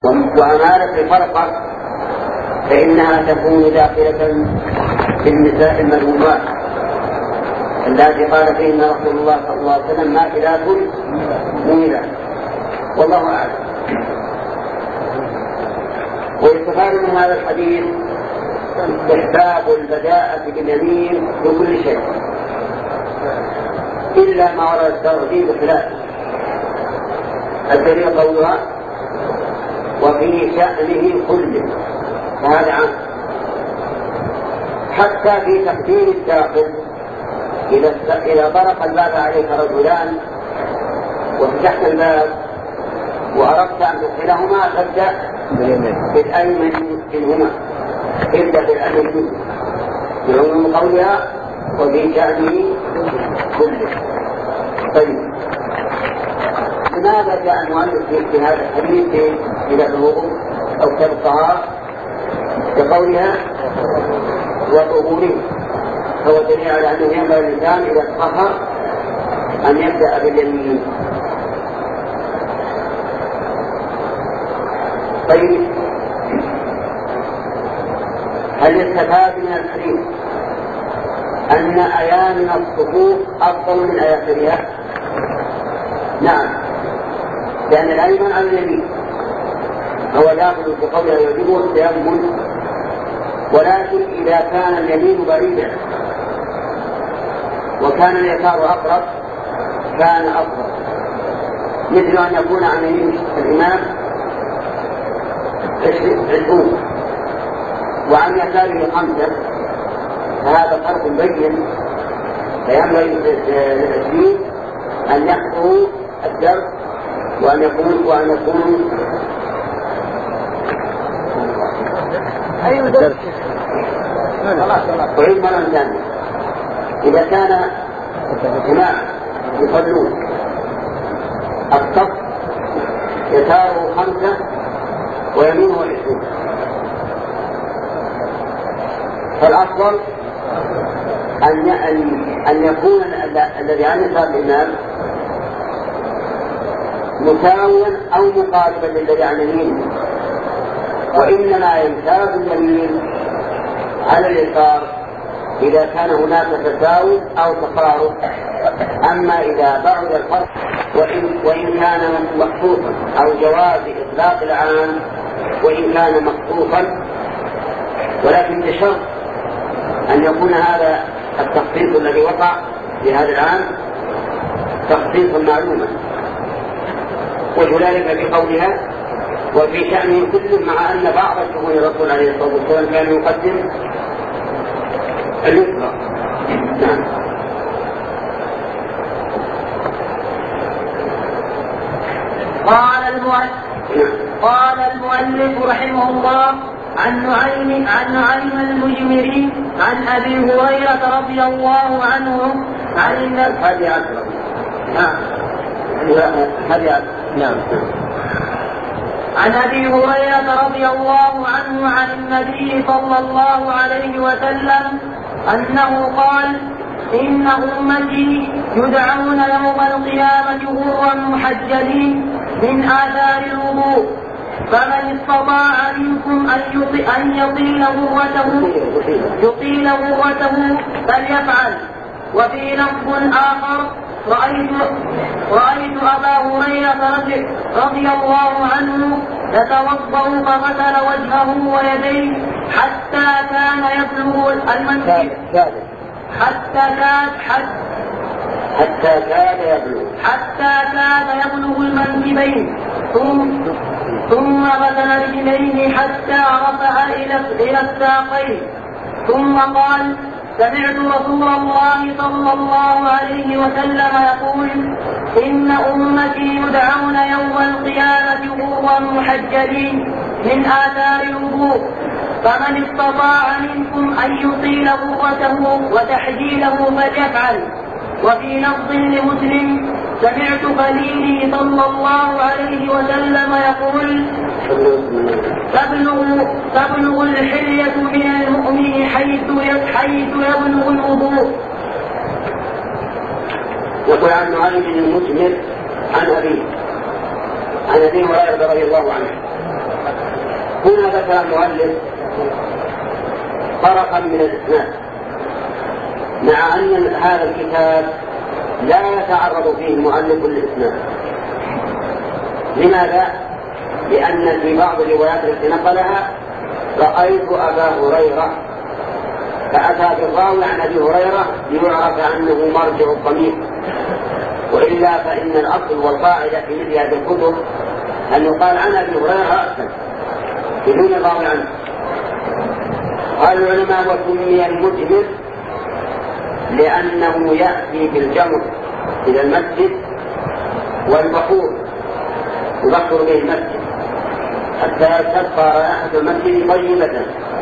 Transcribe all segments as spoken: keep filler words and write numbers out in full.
وأمارة الفرقة فإنها تكون داخلة في النساء المذمومات التي قال فيهن رسول الله صلى الله عليه وسلم ماكلات مميلات، والله أعلم. ويستفاد من هذا الحديث استحباب البداءة باليمين بكل شيء إلا ما ورد الترغيب بخلافه. الدليل قولها وفي شأنه كله، وهذا عام حتى في تقديم الداخل. إذا إذا طرق الباب عليك رجلان وفتحت الباب وأردت أن تدخلهما فابدأ بالأيمن منهما، ابدأ بالأيمن منهما بعموم قولها وفي شأنه كله. طيب، لماذا جاء المؤلف في هذا الحديث إلى الوضوء أو كتاب الطهارة بقولها وطهوره؟ هو دليل على أنه ينبغي الإنسان إذا تطهر أن يبدأ باليمين. طيب، هل يستفاد من الحديث أن أيامن الصفوف أفضل من أياسرها؟ نعم، لأن الأيمن على اليمين هو داخل في قولها يجب التيمم، ولكن إذا كان اليمين بعيدا وكان اليسار أقرب كان أفضل، مثل أن يكون عن يمين الإمام عشرون وعن يساره خمسة، فهذا فرق بين. فينبغي للعشرين أن يحضروا الدرس وأن يكون وأن يكون أي درس وعيد مرة ثانية. إذا كان جماعة يصلون الصف يساره خمسة ويمينه عشرون، فالأفضل أن أن يكون الذي عن يسار الإمام مساويا أو مقاربا للذي عن يمينه، وإنما يمتاز اليمين على اليسار إذا كان هناك تساوي أو تقارب. أما إذا بعد الفرق وإن, وإن كان مخصوصا أو جواز إطلاق العام وإن كان مخصوصا، ولكن بشرط أن يكون هذا التخصيص الذي وقع في هذا العام تخصيصا معلوما، وذلك بقولها وفي شأنه كل، مع أن بعض شؤون الرسول عليه الصلاة والسلام كان يقدم اليسرى. نعم. قال المؤلف قال المؤلف رحمه الله عن نعيم عن نعيم المجمري عن أبي هريرة رضي الله عنه عن النبي هذه عشرة. نعم هذه عشرة. نعم. عن أبي هريرة رضي الله عنه عن النبي صلى الله عليه وسلم أنه قال إن أمتي يدعون يوم القيامة غرا محجلين من آثار الوضوء، فمن استطاع منكم أن يطيل غرته يطيل غرته فليفعل. وفي لفظ آخر رأيت, رأيت أبا هريرة رضي الله عنه يتوضأ فغسل وجهه ويديه حتى كان يبلغ المنكب حتى كان حتى كان يبلغ حتى كان يبلغ المنكبين، ثم ثم غسل رجليه حتى رفع إلى الساقين، ثم قال سمعت رسول الله صلى الله عليه وسلم يقول إن أمتي يدعون يوم القيامة غرا محجلين من آثار الوضوء، فمن استطاع منكم أن يطيل غرته وتحجيله فليفعل. وفي لفظ لمسلم سمعت خليلي صلى الله عليه وسلم يقول تبلغ, تبلغ الحلية من المؤمن حيث حيث يبلغ الوضوء. يقول عن نعيم بن المجمر عن أبيه عن أبي هريرة رضي الله عنه هنا ذكر المؤلف طرفا من الإسناد، مع أن هذا الكتاب لا يتعرض فيه المؤلف للإسناد. لماذا؟ لأن في بعض الروايات التي نقلها رأيت أبا هريرة، فأتى بالراوي عن أبي هريرة ليعرف أنه مرجع الضمير، وإلا فإن الأصل والقاعدة في مثل هذه الكتب أن يقال عن أبي هريرة رأسا بدون الراوي عنه. قال العلماء وسمي المجمر لأنه يأتي بالجمر إلى المسجد والبخور يبخر به المسجد حتى تبقى رائحة المسجد طيبة.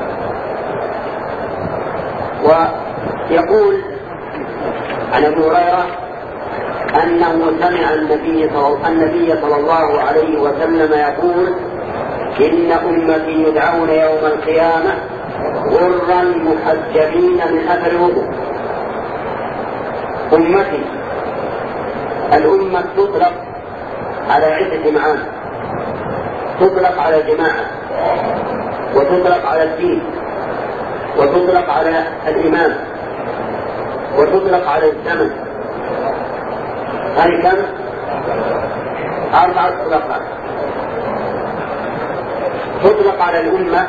ويقول عن أبي هريرة أنه سمع النبي النبي صلى الله عليه وسلم يقول إن أمتي يدعون يوم القيامة غرا محجبين من أثر الوضوء. أمتي، الأمة تطلق على عدة معاني، تطلق على الجماعة، وتطلق على الدين، وتطلق على الإمام، وتطلق على الزمن. هذه كم؟ أربعة إطلاقات. تطلق على الأمة،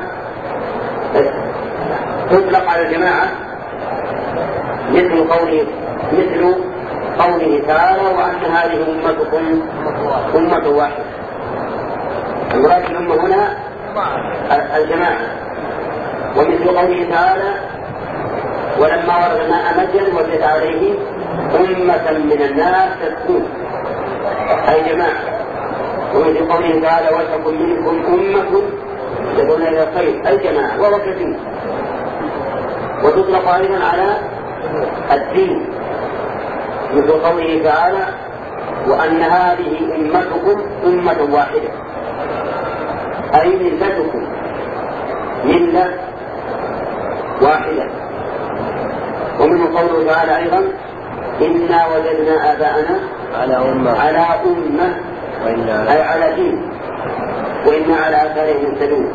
تطلق على الجماعة مثل قوله مثل قوله تعالى وأن هذه أمتكم أمة واحدة. المراد الأمة هنا الجماعة. ومثل قوله تعالى ولما ورد ماء مجد وجد عليه أمة من الناس تسكون، أي جماعة. ومثل قوله تعالى ولتكن منكم أمة يدعون إلى الخير، أي جماعة، وهو كثير. وتطلق أيضا على الدين مثل قوله تعالى وأن هذه أمتكم أمة واحدة، أي ملتكم ملة واحدة. ومن قوله تعالى أيضا إنا وجدنا آباءنا على أمة على أمة أي على دين وإنا على آثارهم مهتدون.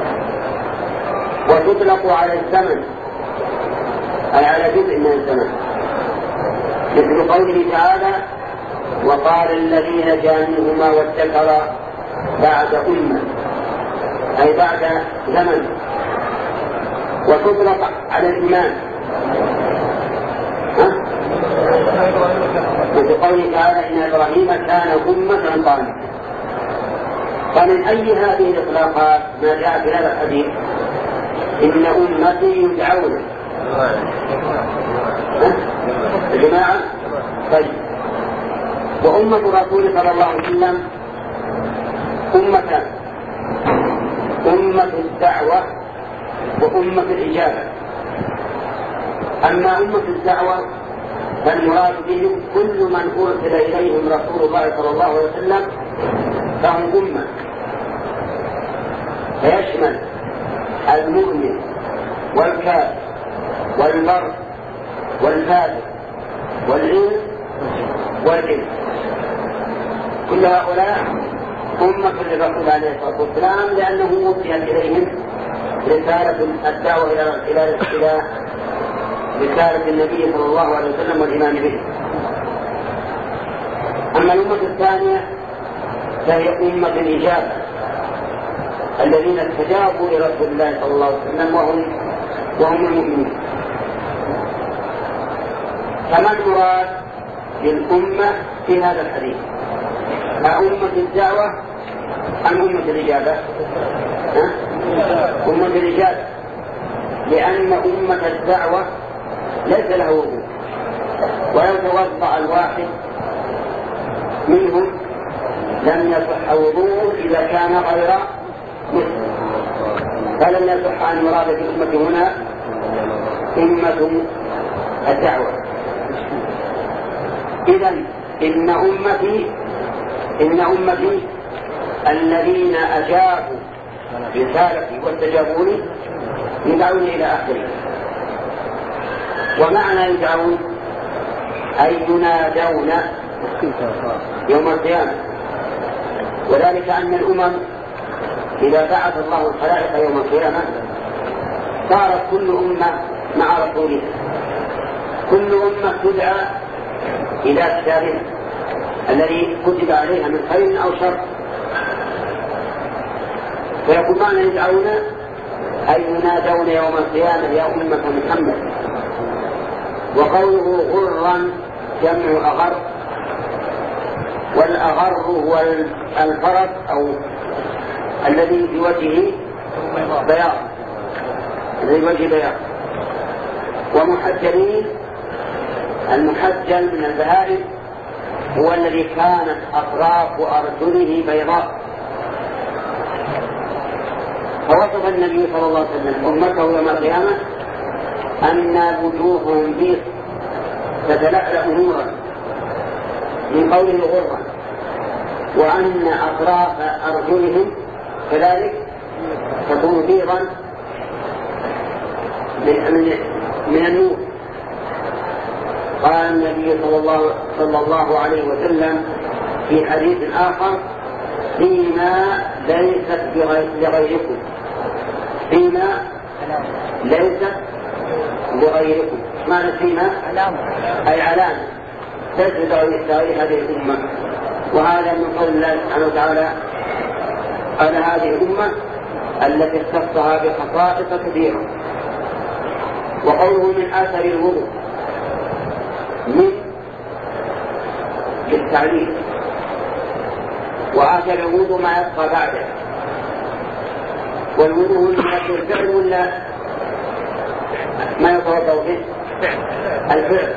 وتطلق على الزمن أي على جزء من الزمن مثل قوله تعالى وقال الذي نجا منهما وادكر بعد أمة أي بعد زمن. وتطلق على الإيمان مثل قوله تعالى إن إبراهيم كان أمة قانتا. فمن أي هذه الإطلاقات ما جاء في هذا الحديث إن أمتي يدعون الجماعة. طيب، وأمة رسول صلى الله عليه وسلم أمتان، أمة الدعوة وأمة الإجابة. أما أمة الدعوة فالمراد بهم كل من أرسل إليهم رسول الله صلى الله عليه وسلم فهم أمة، فيشمل المؤمن والكافر والبر والفاجر والإنس والجن، كل هؤلاء أمة للرسول عليه الصلاة والسلام لأنه وصيت إليهم رسالة الدعوة إلى إلى رسالة النبي صلى الله عليه وسلم والإيمان به. أما الأمة الثانية فهي أمة الإجابة الذين استجابوا لرسول الله صلى الله عليه وسلم وهم وهم المؤمنين. فما المراد للأمة في هذا الحديث؟ أمة الدعوة أم أمة الإجابة؟ أمة الإجابة، لأن أمة الدعوة ليس له وضوء، ولو توضأ الواحد منهم لم يصح وضوء إذا كان غير مسلم. فلم يصح أن يراد بالأمة هنا أمة الدعوة. إذن إن أمتي إن أمتي الذين أجابوا رسالتي واستجابوني يدعون إلى آخره. ومعنى يدعون أي ينادون يوم القيامة، وذلك أن الأمم إذا بعث الله الخلائق يوم القيامة صارت كل أمة مع رسولها، كل أمة تدعى إلى كتابها الذي كتب عليها من خير أو شر، فيكون معنى يدعون أي ينادون يوم القيامة يا أمة محمد. وقوله غرا جمع أغر، والأغر هو الفرس أو الذي بوجهه بياض، الذي بوجهه بياض. ومحجلين، المحجل من البهائم هو الذي كانت أطراف أرجله بيضاء. فوصف النبي صلى الله عليه وسلم أمته يوم القيامة أن وجوههم بيض تتلألأ نورا من قوله غرا، وأن أطراف أرجلهم كذلك تكون بيضا من النور. قال النبي صلى الله, صلى الله عليه وسلم في حديث آخر فيما ليست لغيركم، فيما ليست لغيركم. معنى فيما أي علامة تجد لغير هذه الأمة، وهذا من قول الله سبحانه وتعالى على هذه الأمة التي اختصها بخصائص كثيرة. وقوله من آثر الوضوء من للتعليل، وآثر الوضوء ما يبقى بعده. والوضوء من آثر الفعل ولا ما يتوضأ به الفعل.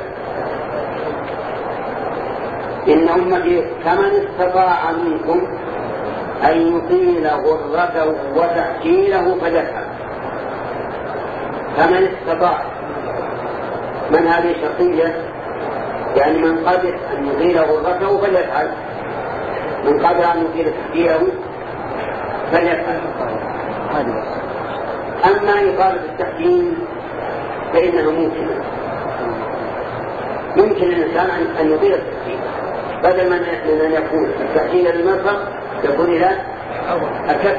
إن أمتي فمن استطاع منكم أن يطيل غرته وتحجيله فليفعل. فمن استطاع، من هذه شرطية، يعني من قدر أن يطيل غرته فليفعل، من قدر أن يطيل تحجيله فليفعل. أما إطالة التحجيل فإنه ممكن يمكن الإنسان أن يطيل التحجيل، بدل من أن يكون التحجيل للمرفق يكون إلى الكف.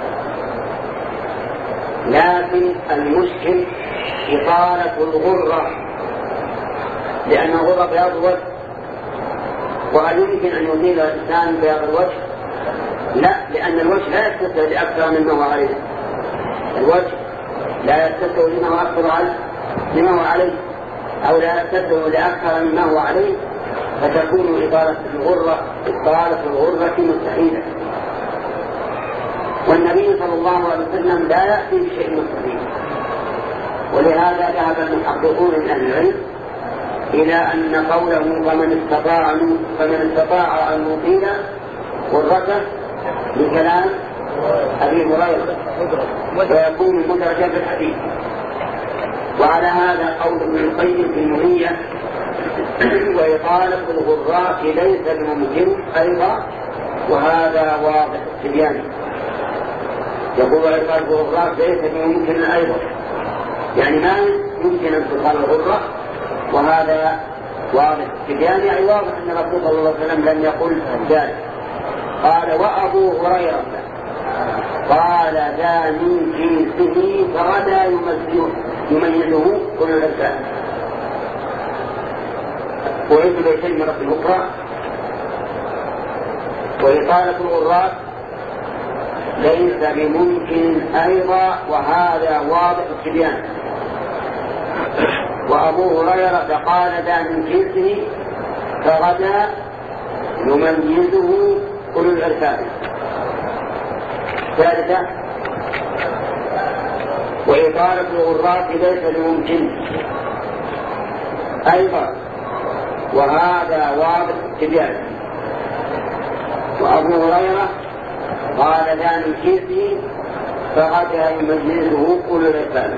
لكن المشكل إطالة الغرة، لأن الغرة بياض الوجه، وهل يمكن أن يطيل الإنسان بياض الوجه؟ لا، لأن الوجه لا يستطيع لأكثر مما هو عليه. الوجه لا يستطيع لما هو أكثر عليه لما هو عليه أو لا يستطيع لأكثر مما هو عليه، فتكون إطالة الغرة إطالة الغرة مستحيلة. والنبي صلى الله عليه وسلم لا يأتي بشيء مستحيل، ولهذا ذهب المحققون من أهل العلم إلى أن قوله فمن استطاع فمن استطاع أن يطيل غرته بكلام أبي هريرة ويكون مدرجا في الحديث. وعلى هذا قول ابن القيم في النونية وإطالة الغرات ليس بممكن أيضا، وهذا واضح التبيان. يقول إطالة الغرات ليس بممكن أيضا، يعني ما يمكن أن تطال الغرة، وهذا واضح التبيان، يعني واضح أن الرسول صلى الله عليه وسلم لم يقل ذلك. قال وأبو هريرة قال ذا من جنسه فغدا يميزه كل الأجزاء. وعيد بيتين مرة أخرى وإطالة الغرات ليس بممكن أيضا، وهذا واضح التبيان. وأبو هريرة قال ذا من جنسه فغدا يميزه كل الأجزاء. ثالثا وإطالة الغرات ليس بممكن أيضا، وهذا واضح التبيان. وأبو هريرة قال ذا من كيسه فغدا يميزه كل الأجزاء.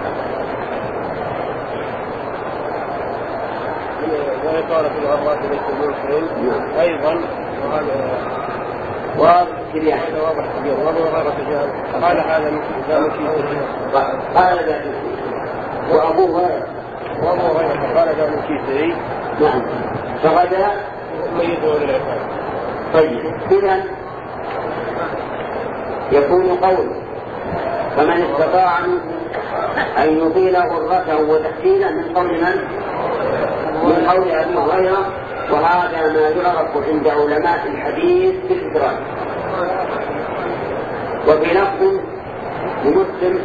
وإطالة الغرات ليس بممكن أيضا، وهذا واضح التبيان. واضح التبيان. وأبو هريرة قال هذا من كيسه قال ذا من كيسه. وأبو هريرة وأبو هريرة قال ذا من كيسه نعم فغدا يميزه للعباد. طيب إذن يكون قول فمن استطاع أن يطيل غرته وتحسينه من قول من؟ من قول أبي هريرة، وهذا ما يعرف عند علماء الحديث بالإدراج. وفي لفظ لمسلم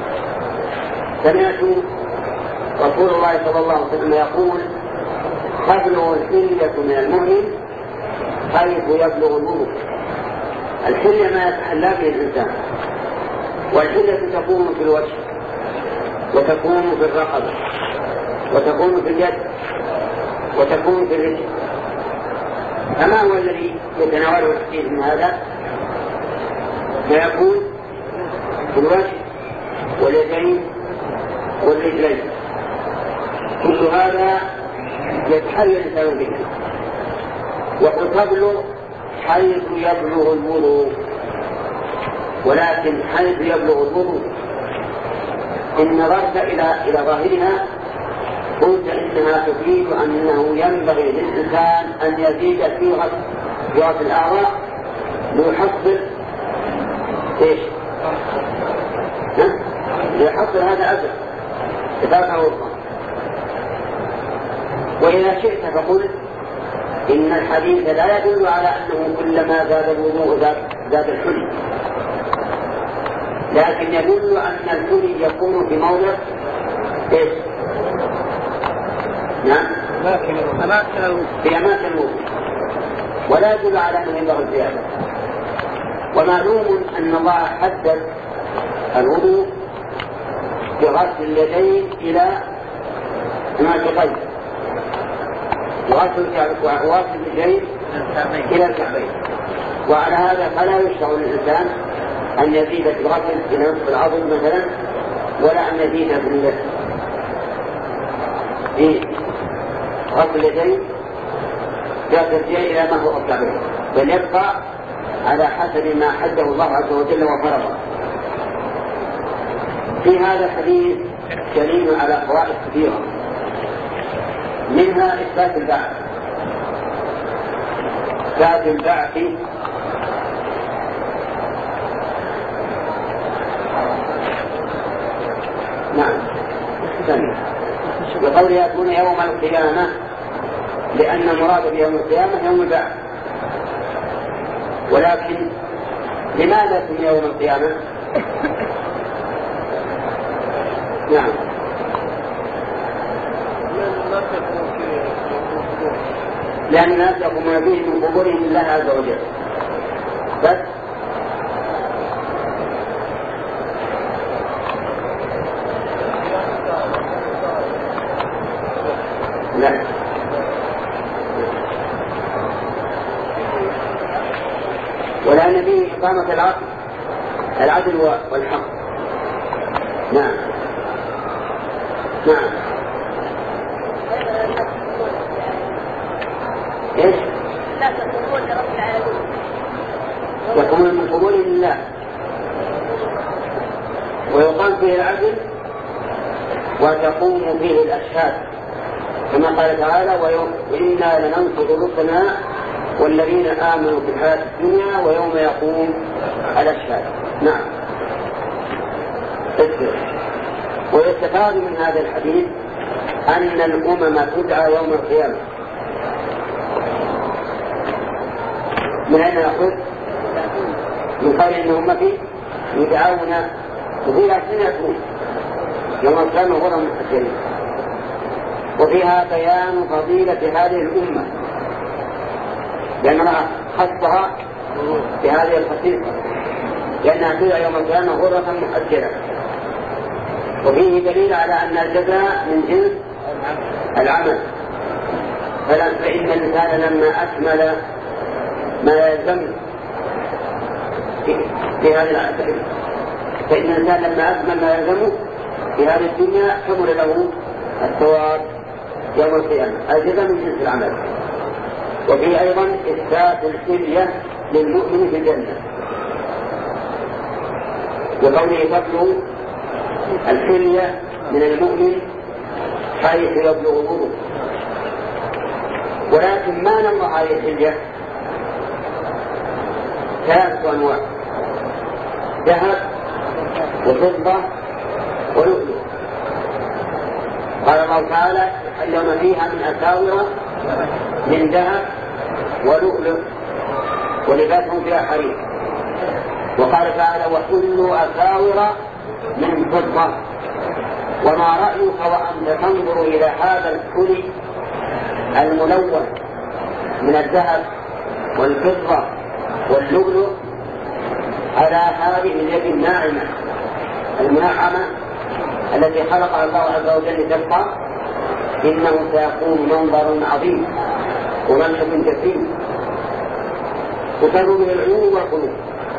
سمعت رسول الله صلى الله عليه وسلم يقول تبلغ الحلية من المؤمن حيث يبلغ الوضوء. الحلية ما يتحلى به الإنسان، والحلية تكون في الوجه وتكون في الرقبة وتكون في اليد وتكون في الرجل. فما هو الذي يتناوله الحديث من هذا؟ فيكون في الوجه واليدين والرجلين. كل هذا يتحلى الإنسان به. وتبلغ حيث يبلغ الوضوء، ولكن حيث يبلغ الوضوء إن نظرت إلى إلى ظاهرها قلت إنها تفيد أنه ينبغي للإنسان أن يزيد في غسل الأعضاء ليحصل إيش؟ ليحصل هذا أجر إذا وضوء. وإذا شئت فقل إن الحديث لا يدل على أنه كلما زاد الوضوء زاد الحلي، لكن يدل أن الحلي يكون في موضع إيش؟ نعم، في أماكن الوضوء، ولا يدل على أنه ينبغي الزيادة. ومعلوم أن الله حدد الوضوء بغسل اليدين إلى المرفقين، وغسل اليدين إلى الكعبين. وعلى هذا فلا يشرع للإنسان أن يزيد في الغسل إلى نصف العضد مثلا، ولا أن يزيد في غسل اليدين إلى ما هو الكعبين، بل يبقى على حسب ما حده الله عز وجل وفرضه. في هذا الحديث دليل على فوائد كثيرة، منها إثبات البعث. إثبات البعث نعم بقول يكون يوم القيامة، لأن المراد بيوم القيامة يوم البعث. ولكن لماذا سمي يوم القيامة؟ نعم لأن الناس يقومون به من قبورهم لله عز وجل. بس لا ولأن به إقامة العدل العدل والحق. نعم نعم ايش؟ يقومون من قبول لله ويقام فيه العدل وتقوم فيه الأشهاد، كما قال تعالى وإنا لننصر رسلنا والذين آمنوا في الحياة الدنيا ويوم يقوم الأشهاد. نعم. ويستفاد من هذا الحديث أن الأمم تدعى يوم القيامة. من أين نأخذ؟ من قول إن أمتي يدعون وفيها سنة يوم القيامة غرا محجلين، وفيها بيان فضيلة هذه الأمة لأنها خصها بهذه الخصيصة، لأنها تدعى يوم القيامة غرة محجلة. وفيه دليل على أن الجزاء من جنس العمل، فإن الإنسان لما أكمل ما يلزم في هذه العمل فإن الإنسان لما أكمل ما يلزمه في هذه الدنيا حمل له الثواب يوم القيامة، الجزاء من جنس العمل. وفيه أيضا إثبات الحلية للمؤمن في الجنة، وقوله تبلغ الحلية من المؤمن حيث يبلغ الوضوء. ولكن ما نمر عليه الحلية ثلاثة أنواع. ذهب وفضة ولؤلؤ. قال الله تعالى يحلون فيها من أساور من ذهب ولؤلؤ ولباسهم فيها حرير. وقال تعالى وحلوا أساور من فضة. وما رأيك وأنت تنظر إلى هذا الحلي الملون من الذهب والفضة واللؤلؤ على هذه اليد الناعمة المنعمة التي خلقها الله عز وجل تبقى، إنه سيكون منظر عظيم ومشهد جسيم تسر به العيون والقلوب.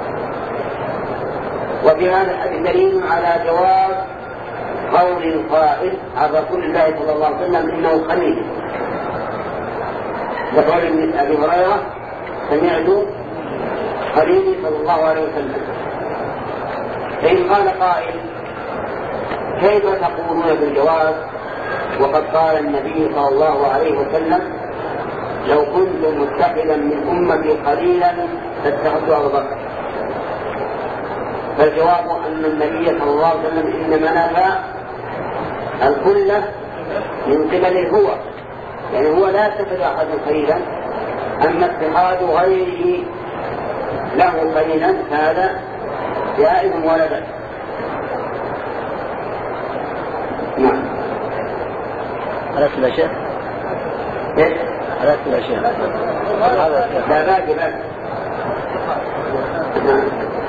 وفي هذا الحديث دليل على جواز قول القائل عن رسول الله صلى الله عليه وسلم إنه خليل، وقال من أبي هريرة سمعت خليلي صلى الله عليه وسلم. فإن قال قائل كيف تقولون بالجواز وقد قال النبي صلى الله عليه وسلم لو كنت متخذا من أمتي قليلا لاتخذت أبا بكر؟ فالجواب أن النبي صلى الله عليه وسلم إنما نفى الكل من قبله هو، يعني هو لا يتخذ أحد قليلا، أما اتخاذ غيره له قليلا هذا جائز ولا بأس. نعم. ألست الأشياء؟ إيش؟ ألست الأشياء؟ لا باقي باقي. نعم.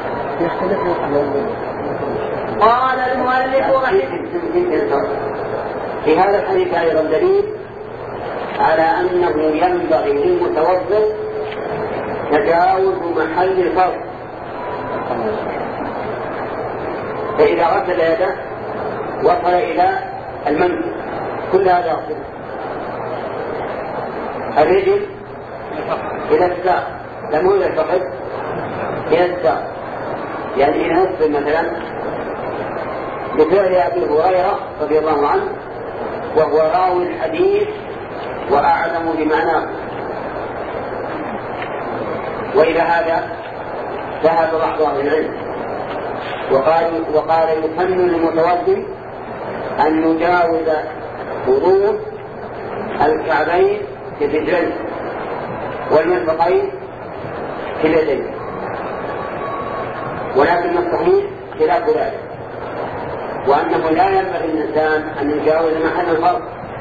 قال المؤلف رحمه في هذا الحديث أيضا دليل على أنه ينبغي للمتوضئ تجاوز محل الفرض، فإذا غسل يده وصل إلى المنزل كل هذا يغسل الرجل إلى الساق، لم هو إلى الفخذ إلى الساق، يعني إن نصف مثلا بفعل أبي هريرة رضي الله عنه وهو راوي الحديث وأعلم بمعناه. وإلى هذا ذهب بعض أهل العلم وقال وقال يسن للمتوضئ أن يجاوز حدود الكعبين في الرجلين والمرفقين في اليدين، ولكن الصحيح خلاف ذلك، وأنه لا ينبغي للإنسان أن يجاوز محل الفرض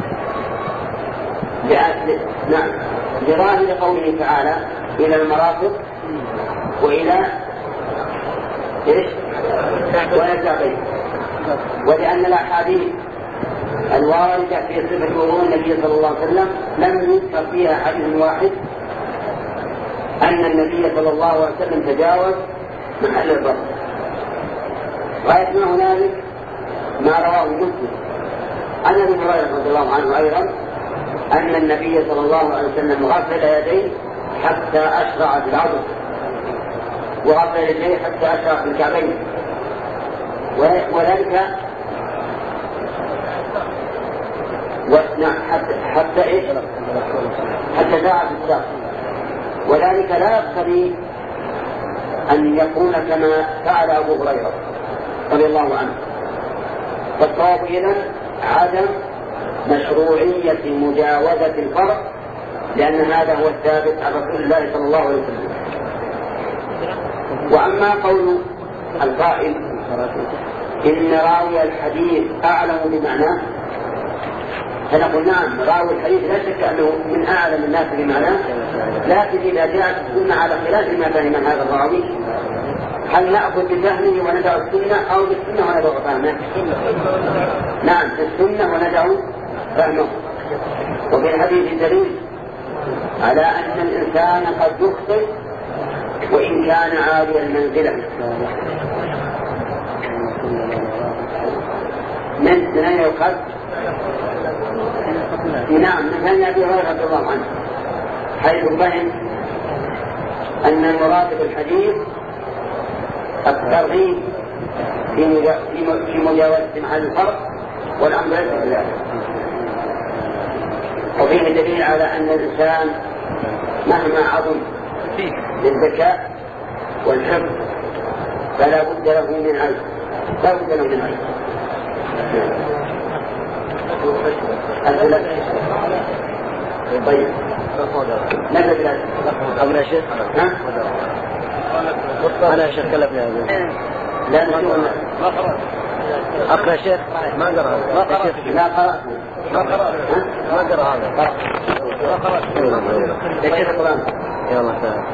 نعم لظاهر قوله تعالى إلى المرافق وإلى إيش؟ وإلى الكعبين، ولأن الأحاديث الواردة في صفة وضوء النبي صلى الله عليه وسلم لم يذكر فيها حديث واحد أن النبي صلى الله عليه وسلم تجاوز محل الفرض. غاية ما هنالك ما رواه مسلم عن أبي هريرة رضي الله عنه أيضا أن النبي صلى الله عليه وسلم غسل يديه حتى أشرع في العضد، وغسل يديه حتى أشرع في الكعبين، وذلك حتى حتى إيش؟ حتى دعا في الساق، وذلك لا يقتضي أن يكون كما فعل أبو هريرة رضي الله عنه. فالصواب إذن عدم مشروعية مجاوزة الفرض، لأن هذا هو الثابت عن رسول الله صلى الله عليه وسلم. وأما قول القائل إن راوي الحديث أعلم بمعناه، فنقول نعم راوي الحديث لا شك أنه من أعلم الناس بمعناه، لكن إذا جاءت السنة على خلاف ما فهم هذا الراوي هل نأخذ بفهمه وندع السنة أو بالسنة وندع فهمه؟ نعم بالسنة وندع فهمه. وفي الحديث دليل على أن الإنسان قد يخطئ وإن كان عالي المنزلة. من من أين يؤخذ؟ نعم من أين أبي هريرة رضي الله عنه، حيث فهم أن المراد بالحديث الترغيب في مجاوزة محل الفرق والأمر ليس بذلك. وفيه دليل على أن الإنسان مهما عظم بالذكاء والحفظ فلا بد له من عين، لا بد له من عين. طيب نبدأ أقرأ يا شيخ؟ أنا يا شيخ كلفني هذا. لا نشوف ما قرأت. أقرأ يا شيخ؟ ما قرأ. ما قرأت. لا قرأت. ما قرأت. ما قرأ هذا. ما قرأت. يا شيخ القرآن. يلا تعال.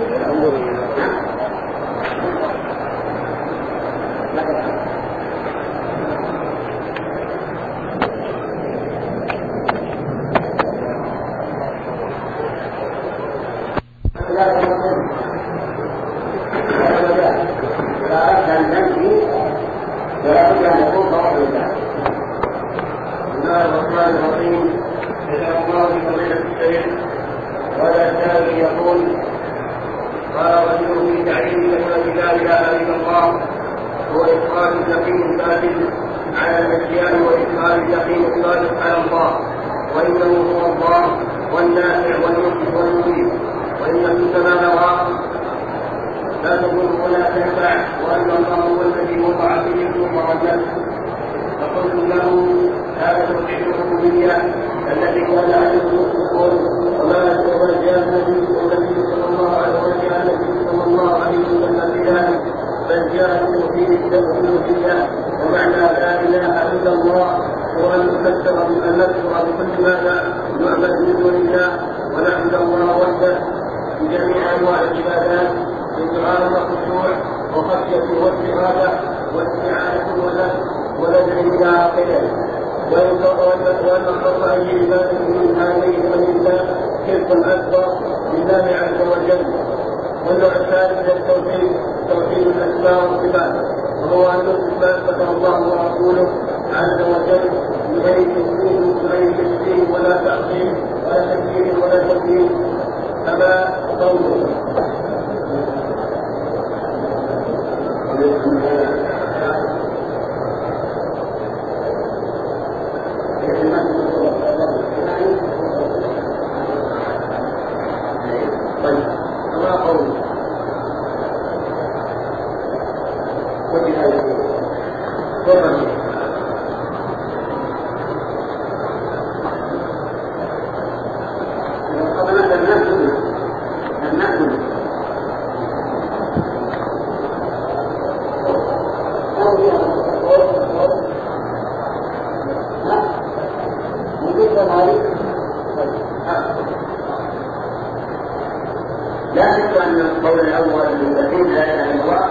لا شك أن القول الأول الذي لا إله إلا الله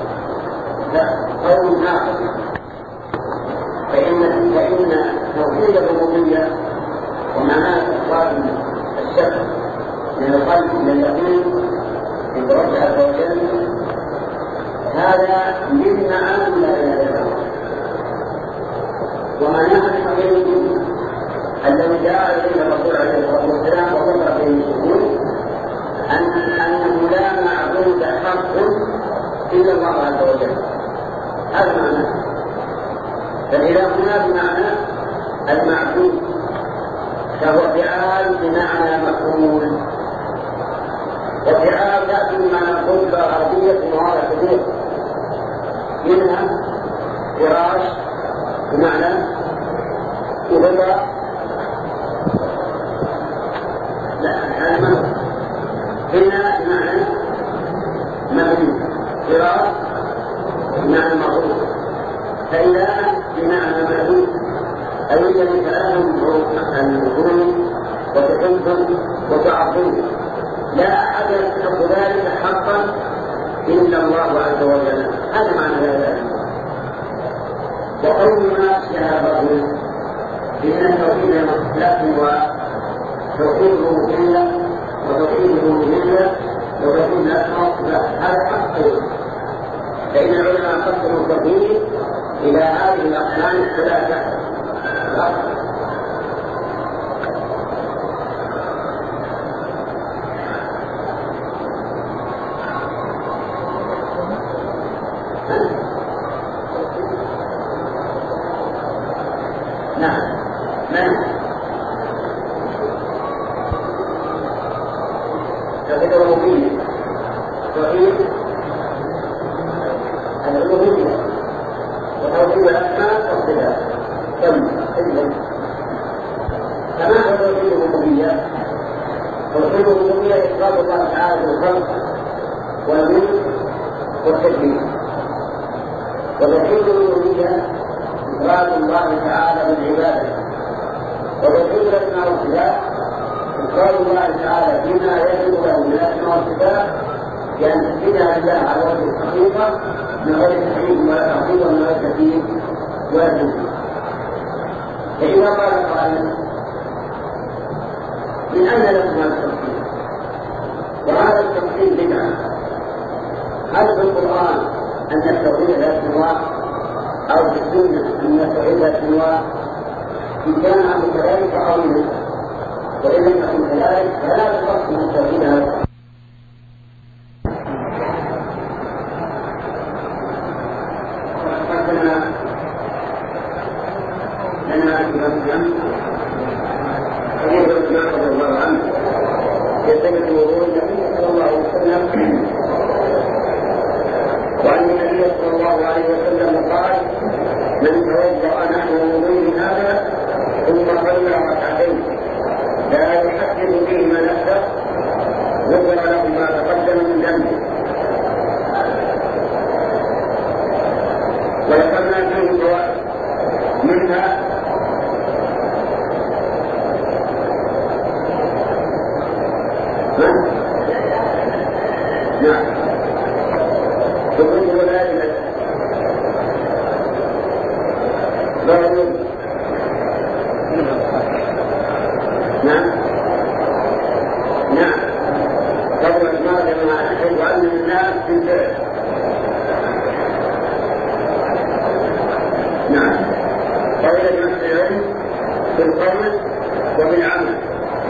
قول ناقص، فإن فإن توحيد الربوبية ومعناه إخراج الشك من القلب من اليقين عند رب عز وجل، هذا من معاني لا إله إلا الله. ومعناه الحقيقي الذي جاء إليه الرسول عليه الصلاة والسلام وذكر فيه الشهود أنه لا معبود حق إلا الله عز وجل. هذا معناه. فالإله هنا بمعنى المعبود، فهو فعال بمعنى مفعول، وفعال تأتي بمعنى قربة عربية في مواضع كثيرة، منها فراش بمعنى غطاء، لا هذا منه هنا بمعنى مبني، فراش بمعنى مغروب، فإذا بمعنى مبني أي الذي تعلم الغروب وتحبه وتعظمه، لا أحد يستحق ذلك حقا إلا الله عز وجل. هذا معنى ذلك. وقولنا يا رجل إن توحيد المخلوقات وتوحيد الربوبية وتوحيد الربوبية وتوحيد الأسماء هذا حق، فإن العلماء قسموا التوحيد إلى هذه الأقسام الثلاثة. نعم من توحيد الربوبية توحيد هو الأسماء والصفات. ثم كما هو توحيد الربوبية، توحيد الربوبية إثبات الله تعالى بالخلق والملك والتدبير، وتوحيد الربوبية إثبات الله تعالى بالعبادة، وتوحيد الأسماء والصفات إثبات الله تعالى فيما يجب له من الأسماء والصفات بأن تثبتها لله على وجه الحقيقة من غير تحريف ولا تعطيل ومن غير تكييف ولا تنزيل. فإذا قال قائل من أين لكم هذا التفصيل؟ وهذا التفصيل بدعة. هل في القرآن أن التوحيد لا سنواء أو في السنة أن التوحيد لا سنواء؟ إن كان عن كذلك فقوله، وإن لم يكن كذلك فلا تفصل من التوحيد هذا. لنا أن رضي الله عنه يثبت وضوء النبي صلى الله عليه وسلم، وأن النبي صلى الله عليه وسلم قال: من توضأ نحو وضوء هذا ثم صلى ركعتين لا يحدث فيهما نفسه غفر له ما تقدم من ذنبه. وذكرنا فيه فوائد، منها نعم تقول ولاية ضروري. نعم نعم قبل الماضي ما أشهد أن الناس في الفعل. نعم قيل نفس العلم في القول وفي العمل.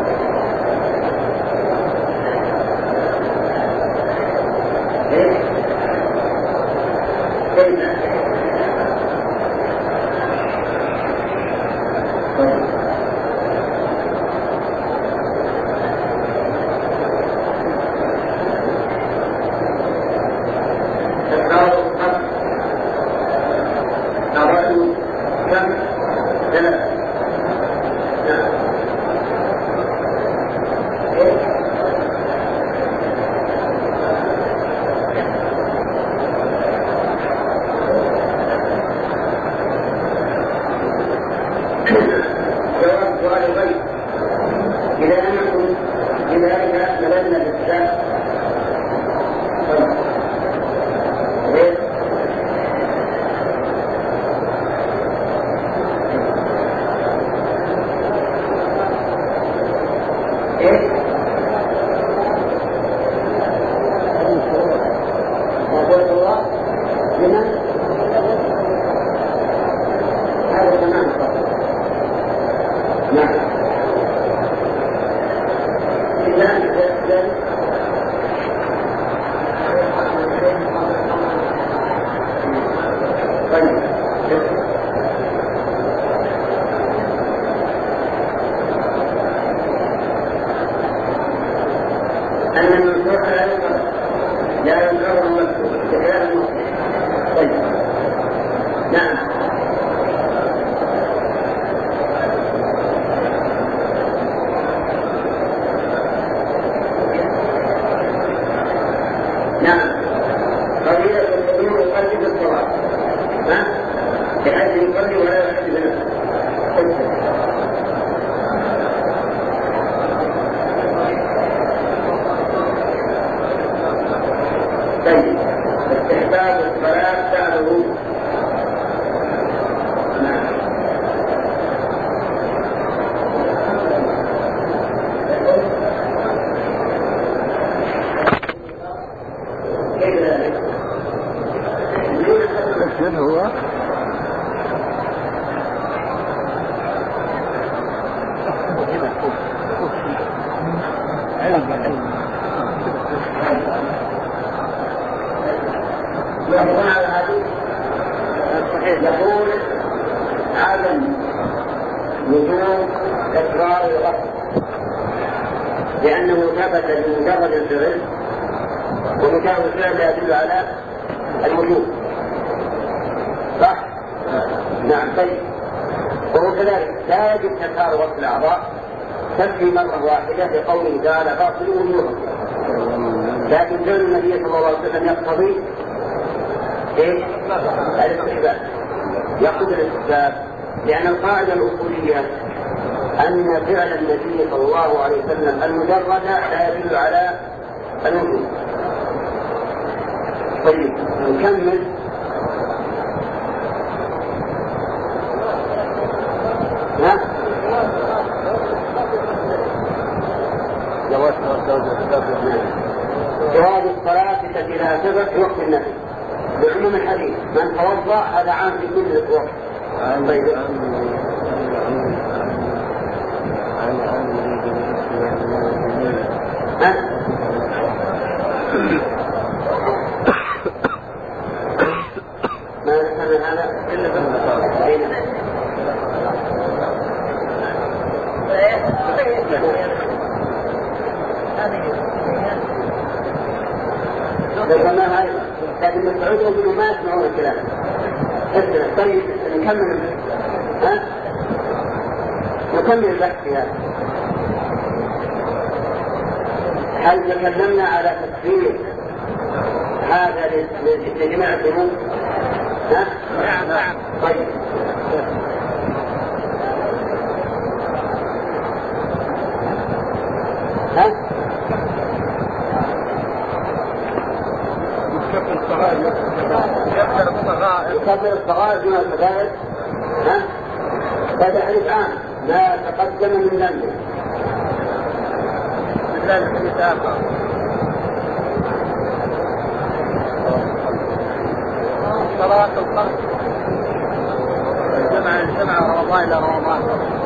يقول عدم وجود تكرار الغسل لأنه ثبت بمجرد الفعل، ومجرد الفعل لا يدل على الوجوب، صح؟ نعم. طيب وهو كذلك لا يجب تكرار وصل الأعضاء، تكفي مرة واحدة لقوله تعالى فاصلوا وجوهكم، لكن كان النبي صلى الله عليه وسلم يقتضي ايش؟ الاستحباب، يقتضي الاستحباب، لأن القاعدة الأصولية أن فعل النبي صلى الله عليه وسلم المجرد لا يدل على الوجوب. طيب نكمل. ها؟ جواز الصلاة التي لا تثبت في وقت النفي بعموم الحديث، من توضأ هذا عام في كل وقت. طيب ما نفهم هذا إلا بالمساء. لما هاي لكن مسعود وابنه ما يسمعون الكلام. طيب نكمل. ها؟ نكمل البحث في هذا. هل تكلمنا على تكفير هذا لجميع الذنوب؟ ها؟ نعم نعم. طيب ها؟ يكفر الصغائر دون الكبائر. ها؟ هذا حديث عام ما تقدم من ذنبه. صلاة الخمس جمع الجمع رمضان إلى رمضان.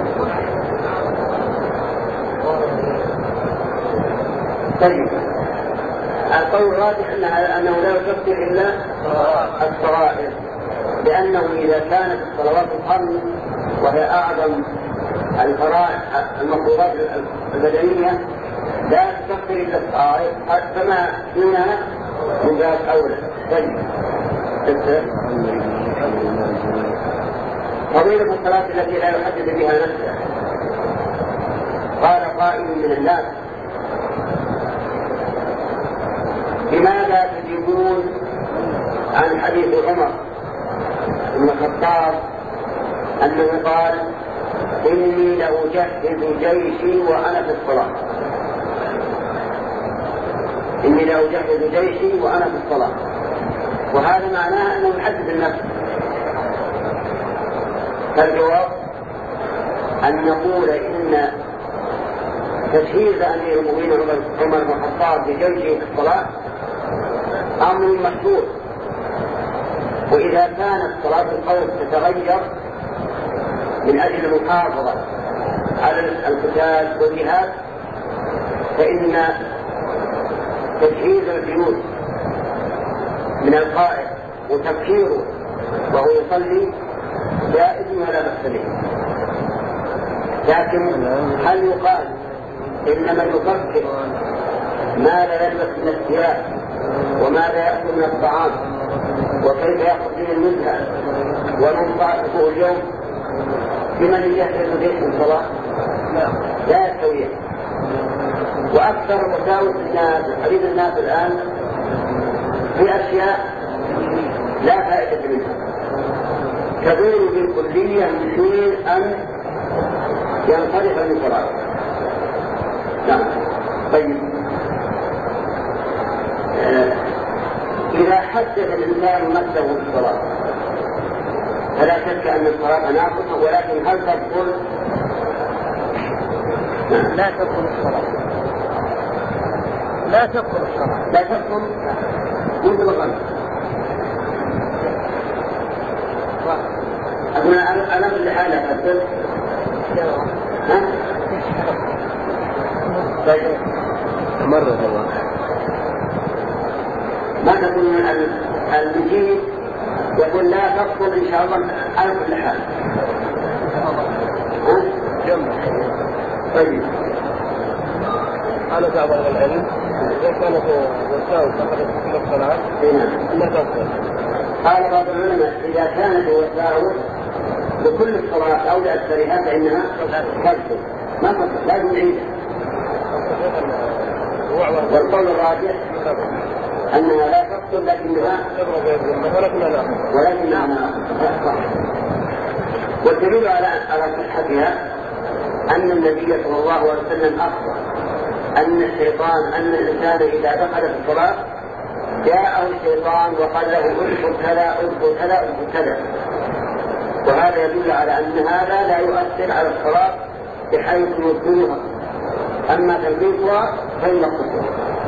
طيب القول الراجح أنه لا يكفر إلا الصغائر، لأنه إذا كانت الصلوات الخمس وهي أعظم الفرائض المفروضات البدنية لا تكفر إلا الصغائر فما دونها من باب أولى. طيب فضيلة الصلاة التي لا يحدث بها نفسه. قال قائل من الناس لماذا تجيبون عن حديث عمر بن الخطاب أنه قال إني لأجهز جيشي وأنا في الصلاة، إني لأجهز جيشي وأنا في الصلاة، وهذا معناه أنه يحدث النفس. فالجواب أن نقول إن تجهيز أمير المؤمنين عمر بن الخطاب بجيشه في الصلاة أمر مشروع، وإذا كانت صلاة الخوف تتغير من أجل المحافظة على القتال والجهاد فإن تجهيز الجيوش من القائد وتفكيره وهو يصلي جائز ولا بأس به. لكن هل يقال إن من يفكر ما لا يلبس من الثياب وماذا يأكل من الطعام وكيف يأخذ من المزهى وننفع فوق اليوم بمن يجهز جيش الصلاة؟ لا يستوي. وأكثر مساوئ الناس حديث الناس الآن في أشياء لا فائدة منها تدور بالكلية مثل أن ينصرف من صلاة. نعم. طيب آه. إذا حدث الإنسان نفسه في الصلاة فلا شك أن الصلاة ناقصة، ولكن هل تدخل؟ نعم. لا تدخل الصلاة، لا تدخل الصلاة، لا تدخل مثل الغنم. أقول أنا في الحالة أدخل. ها؟ طيب مرة الله ما تقول المجيد يقول لا تدخل إن شاء الله على كل حال. جمع. طيب أنا بعض العلم إذا كانت وساوس فقدت في الصلاة لا تدخل، قال بعض العلماء إذا كانت التساهل لكل الصلاة أو لأكثرها فإنها تبطل ما تبطل لازم نعيدها. والقول الراجح أنها لا تبطل لكنها ولكنها والدليل على على صحتها أن النبي صلى الله عليه وسلم أخبر أن الشيطان أن الإنسان إذا دخل في الصلاة جاءه الشيطان وقال له اذكر كذا اذكر كذا اذكر كذا، وهذا يدل على أن هذا لا يؤثر على الصلاة بحيث يبطلها، أما تنقيصها فينقصها.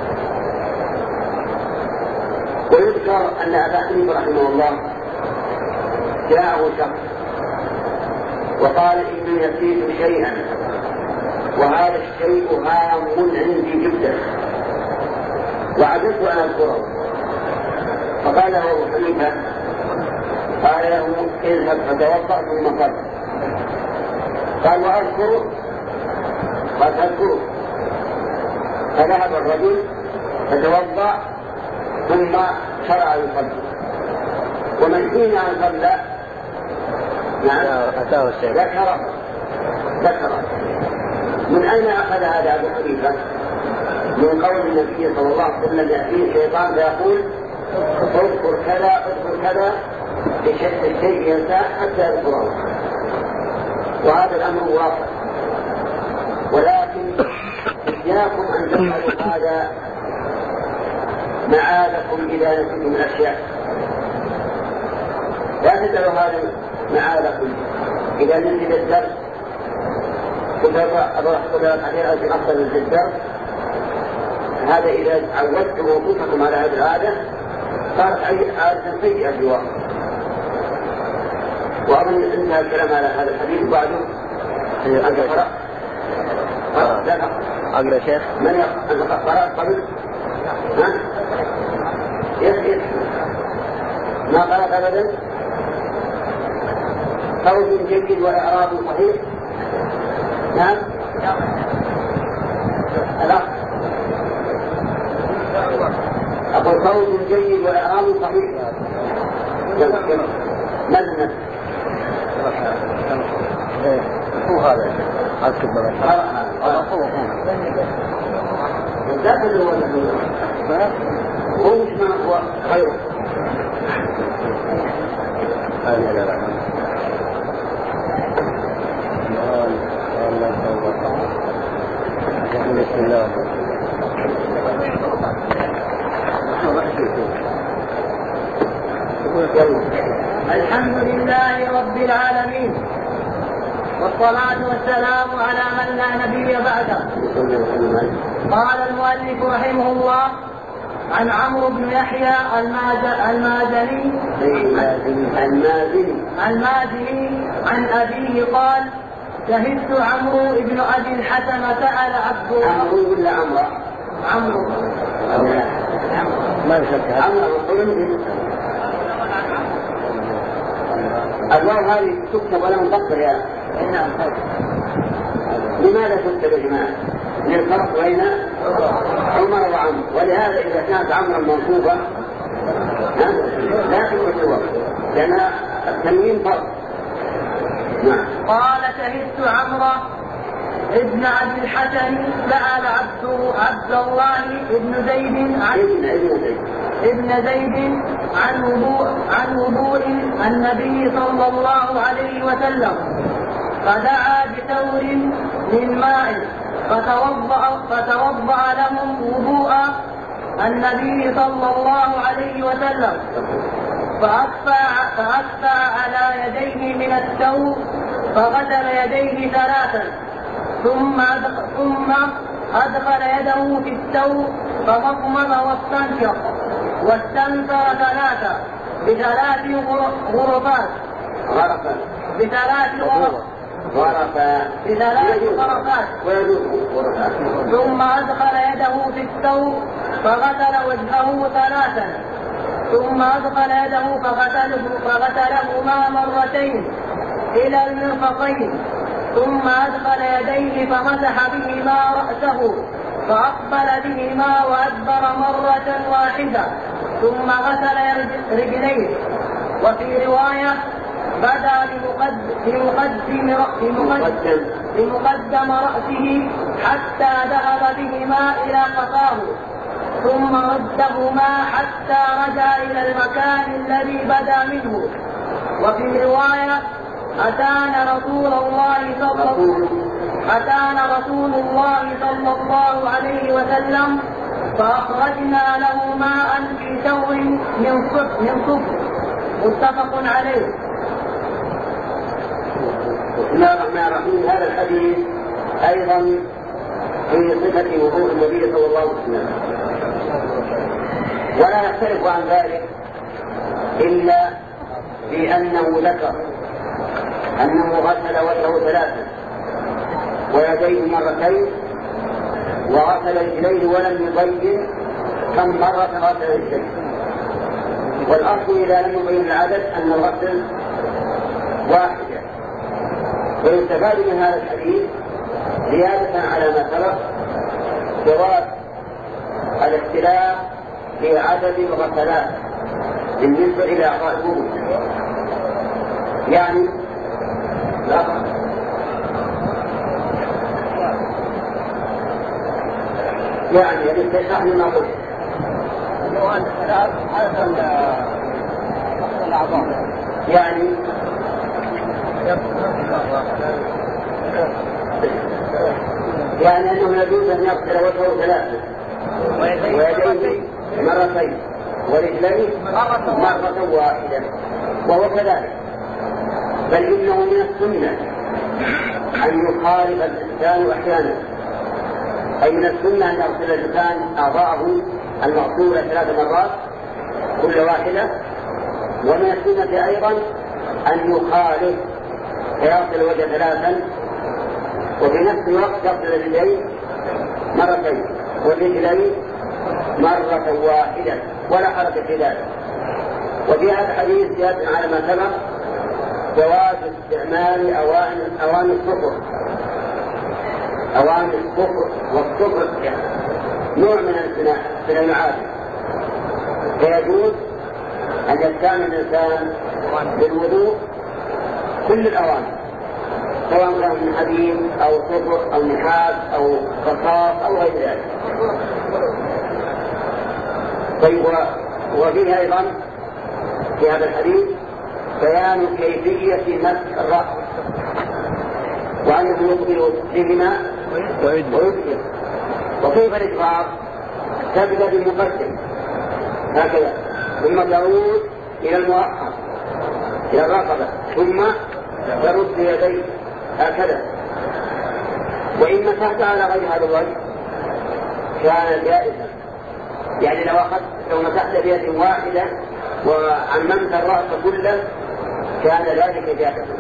ويذكر أن أبا حنيفة رحمه الله جاءه شخص وقال إني نسيت شيئا وهذا الشيء هام عندي جدا وعجزت أن أذكره، فقال له أبو حنيفة قال له اذهب فتوضأ ثم صل. قال وأذكره؟ قال تذكره. فذهب الرجل فتوضأ ثم شرع يصلي، ومن حين أن صلى أتاه الشيء ذكره ذكره. من أين أخذ هذا أبو حنيفة؟ من قول النبي صلى الله عليه وسلم يأتيه الشيطان فيقول اذكر كذا اذكر كذا بشتى الشيء ينسى حتى يذكره، وهذا الأمر واضح. ولكن إياكم أن تفعلوا هذا معادكم إذا نسيتم الأشياء، لا تدعوا هذا معادكم إذا نسيت الدرس. كنت أبغى أحصل عليه أجل أفضل في الدرس، هذا إذا عودتم وقفتكم على هذه العادة صارت عادة سيئة في وقت. وأظن انتهى الكلام على هذا الحديث بعده. أنت قرأ؟ لا لا أقرأ شيخ؟ من يقرأ؟ أنت قرأت قبل؟ ها؟ يسئل ما قرأت أبدا؟ صوت جيد وإعراب صحيح؟ نعم؟ الأخ أقول صوت جيد وإعراب صحيح. ماذا هو هذا أكتب بلد هذا هو الداخل هو هو مش ما هو خيره. هذا لا لا بسم الله. الحمد لله رب العالمين، والصلاة والسلام على من لا نبي بعده. قال المؤلف رحمه الله عن عمرو بن يحيى المازني المازني عن أبيه قال شهدت عمرو بن أبي الحسن سأل عبد الله. عمرو ولا عمرو؟ عمرو ما يشك عمرو. الواو هذه تكتب ولا مفكر يا نعم. لماذا تكتب يا جماعة؟ للفرق بين عمر وعمرو، ولهذا إذا كانت عمرا منصوبة لا تكتب لأن التنوين فرق. نعم. قال شهدت عمرو ابن عبد الحسن سأل عبد عبد الله ابن زيد عن ابن زيد عن وضوء عن وضوء النبي صلى الله عليه وسلم، فدعا بثور من ماء فتوضأ فتوضأ لهم وضوء النبي صلى الله عليه وسلم، فأكفى فأكفى على يديه من الثور فغسل يديه ثلاثا، ثم ثم أدخل يده في الثور فمضمض واستنشق واستنثر ثلاثا بثلاث غرفات بثلاث غرفات بثلاث غرفات ثم أدخل يده في الثور فغسل وجهه ثلاثا، ثم أدخل يده فغسله فغسلهما مرتين إلى المرفقين، ثم أدخل يديه فمسح بهما رأسه فأقبل بهما وأدبر مرة واحدة، ثم غسل رجليه وفي رواية بدا بمقدم بمقدم بمقدم رأسه حتى ذهب بهما إلى قفاه ثم ردهما حتى رجع إلى المكان الذي بدا منه. وفي رواية أتانا رسول الله صلى الله أتانا رسول الله صلى الله عليه وسلم فأخرجنا له ماء في ثور من صفر من صفر متفق عليه. بسم الله الرحمن الرحيم. هذا الحديث أيضا في صفة وضوء النبي صلى الله عليه وسلم، ولا نختلف عن ذلك إلا بأنه ذكر أنه غسل وجهه ثلاثا ويديه مرتين وغسل رجليه ولم يبين كم مرة غسل رجليه، والأصل إذا لم يبين العدد أن الغسل واحدة. ويستفاد من هذا الحديث زيادة على ما سبق جواز الاختلاف في عدد الغسلات بالنسبة إلى أعضاء الوضوء، يعني لا يعني الاستشراح لما قلت يعني يعني أنه يجوز أن يغسل وجهه ثلاثة ويديه مرتين ورجليه مرة واحدة، وهو كذلك. بل إنه من السنة أن يخالف الإنسان أحيانا، أي من السنة أن يغسل الإنسان أعضاءه المغسولة ثلاث مرات كل واحدة، ومن السنة أيضا أن يخالف فيغسل الوجه ثلاثا وفي نفس الوقت يغسل اليدين مرتين والرجلين مرة واحدة ولا حرج في ذلك. وفي هذا الحديث زيادة على ما سبق جواز استعمال أواني أواني الصفر أواني الصفر والصفر نوع من الصناعات، فيجوز أن يستعمل الإنسان بالوضوء كل الأواني سواء كان من حديد أو صفر أو نحاس أو رصاص أو غير ذلك. طيب، وفيه أيضا في هذا الحديث بيان كيفية مسح الرأس وأنه يقبل بهما ويدخل، وكيف الإدبار تبدأ بالمقدم هكذا ثم تعود إلى المؤخر إلى الرقبة ثم ترد يديه هكذا. وإن مسحت على غير هذا الوجه كان جائزا، يعني لو أخذت لو مسحت بيد واحدة وعممت الرأس كله كان ذلك جائزا.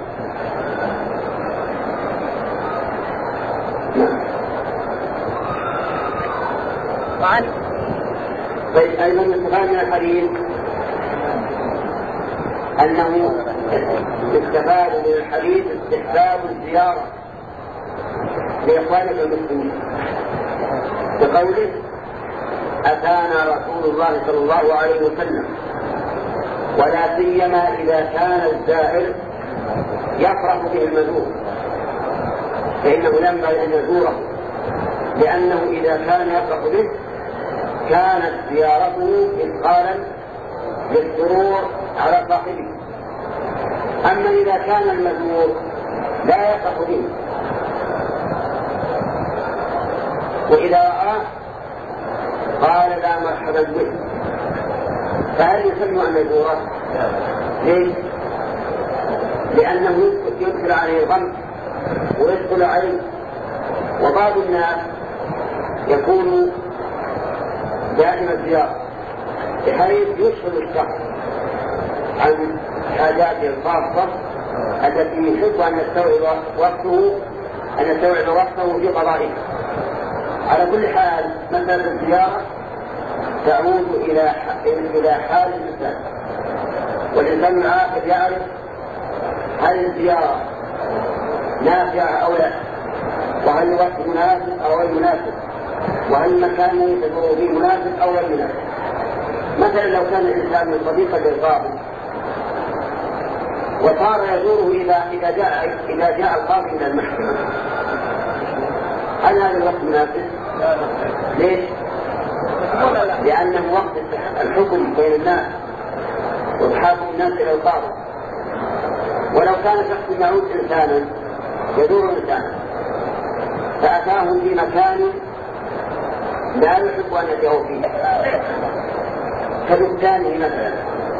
وعن طيب، أيضا استفاد من الحديث أنه استفاد من الحديث استحباب الزيارة لإخوانك المسلمين بقوله أتانا رسول الله صلى الله عليه وسلم، ولا سيما إذا كان الزائر يفرح به المزور فإنه ينبغي أن يزوره، لأنه إذا كان يفرح به كانت زيارته إدخالا للسرور على صاحبه. أما إذا كان المزور لا يفرح به وإذا رآه قال لا مرحبا به، فهل يسمى أن يزوره؟ ليش؟ لأنه يدخل عليه الغم ويدخل عليه. وبعض الناس يكون دائم الزيارة بحيث يشغل الشخص عن حاجاته الخاصة التي يحب أن يستوعب وقته أن يستوعب وقته في قضائها. على كل حال مسألة الزيارة تعود إلى إلى حال الإنسان، والإنسان العاقل يعرف هل الزيارة نافعة أو لا، وهل الوقت مناسب أو غير مناسب، وهل المكان الذي تدور فيه مناسب أو غير مناسب. مثلا لو كان الإنسان من صديقة للقاضي وصار يزوره إذا إذا جاء إذا جاء القاضي إلى المحكمة. هل هذا الوقت مناسب؟ ليش؟ لأنه وقت الحكم بين الناس وتحاكم الناس إلى القاضي. ولو كان شخص يعود إنسانا يدور إنسانا فأتاه في مكان لا يحب أن يدعو فيه كدكانه مثلا،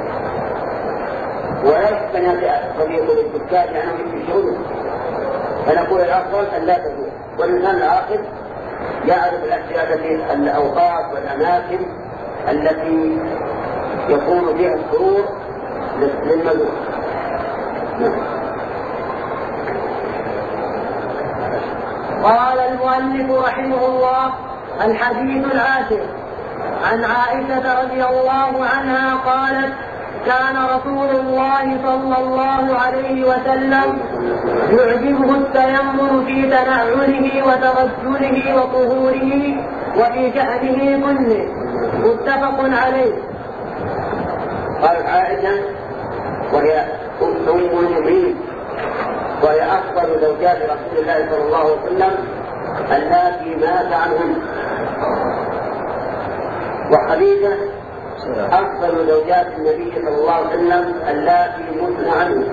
ولا يحب أن يأتي صديقه للدكان لأنه في شغله، فنقول الأفضل أن لا تدور. والإنسان العاقل يعرف الأشياء التي الأوقات والأماكن التي يكون فيها السرور للمدور. قال المؤلف رحمه الله: الحديث العاشر عن عائشة رضي الله عنها قالت: كان رسول الله صلى الله عليه وسلم يعجبه التيمم في تنعله وترجله وطهوره وفي شأنه كله، متفق عليه. قالت عائشة وهي أم المؤمنين وهي أفضل زوجات رسول الله صلى الله عليه وسلم اللاتي مات عنهن، وخديجة أفضل زوجات النبي صلى الله عليه وسلم اللاتي متن عنه.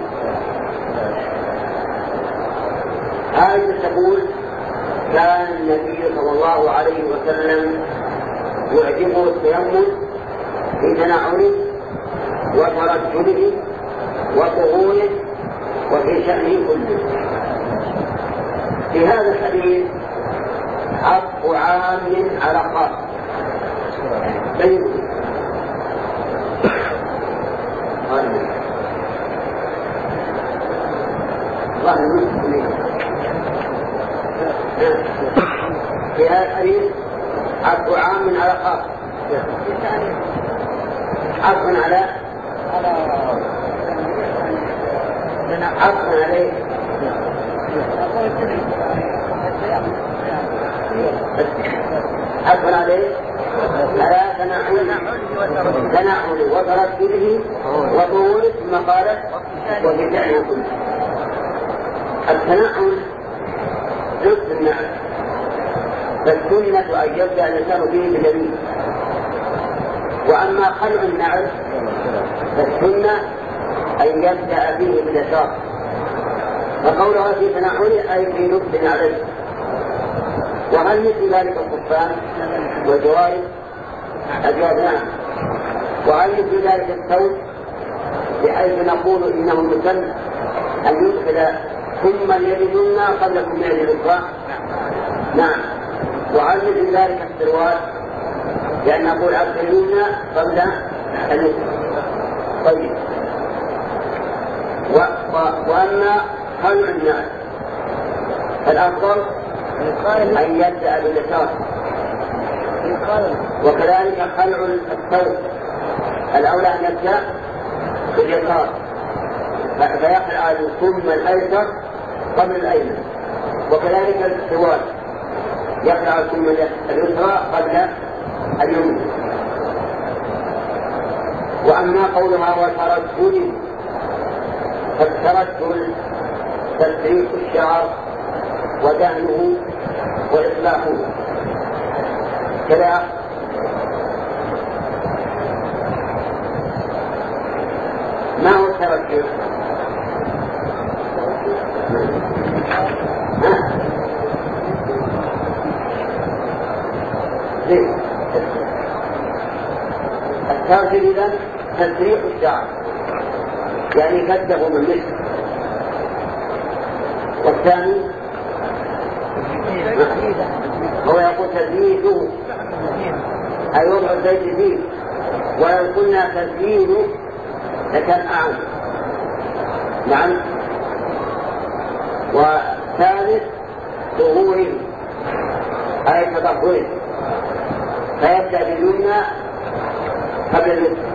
عائشة تقول: كان النبي صلى الله عليه وسلم يعجبه التيمم في تنعله وترجله وطهوره وفي شأنه كله. في هذا الحديث عطف عام على خاص. في هذا الحديث عطف عام على خاص، عطف على عطف عليه عطف عليه على تنعل وترتله وطول، ثم قالت وفي شأنه كله. التنعل ضد النعل، فالسنة أن يبدأ الإنسان فيه باليمين، وأما خلع النعل فالسنة أن يبدأ فيه باليسار. فقولها في تنعله أي في لبس عليه. وهل مثل ذلك الخفان والجوارب؟ الجواب نعم. وهل مثل ذلك الثوب بحيث نقول إنه مسن أن يدخل ثم اليد اليمنى قبل ثم اليد اليسرى؟ نعم. وهل مثل ذلك السروال لأن نقول عبد اليمنى قبل اليسرى؟ طيب. و... و... وأما خلع النعل الأفضل أن يبدأ باليسار، وكذلك خلع الثوب الأولى أن يبدأ باليسار، فيخلع ثم الأيسر قبل الأيمن، وكذلك السواد يخلع ثم اليسرى قبل اليمنى. وأما قولها وترجل، فالترجل تسريح الشعر ودهنه وإصلاحه كذا. ما هو الترجل؟ الترجل إذن تسريح الشعر يعني كده من مثل. والثاني هو يقول تزيينه أي وضع الزيت فيه، ولو قلنا تزيينه لكان أعم. نعم. والثالث ظهوره أي تطهره، فيبدأ باليمنى قبل اليسرى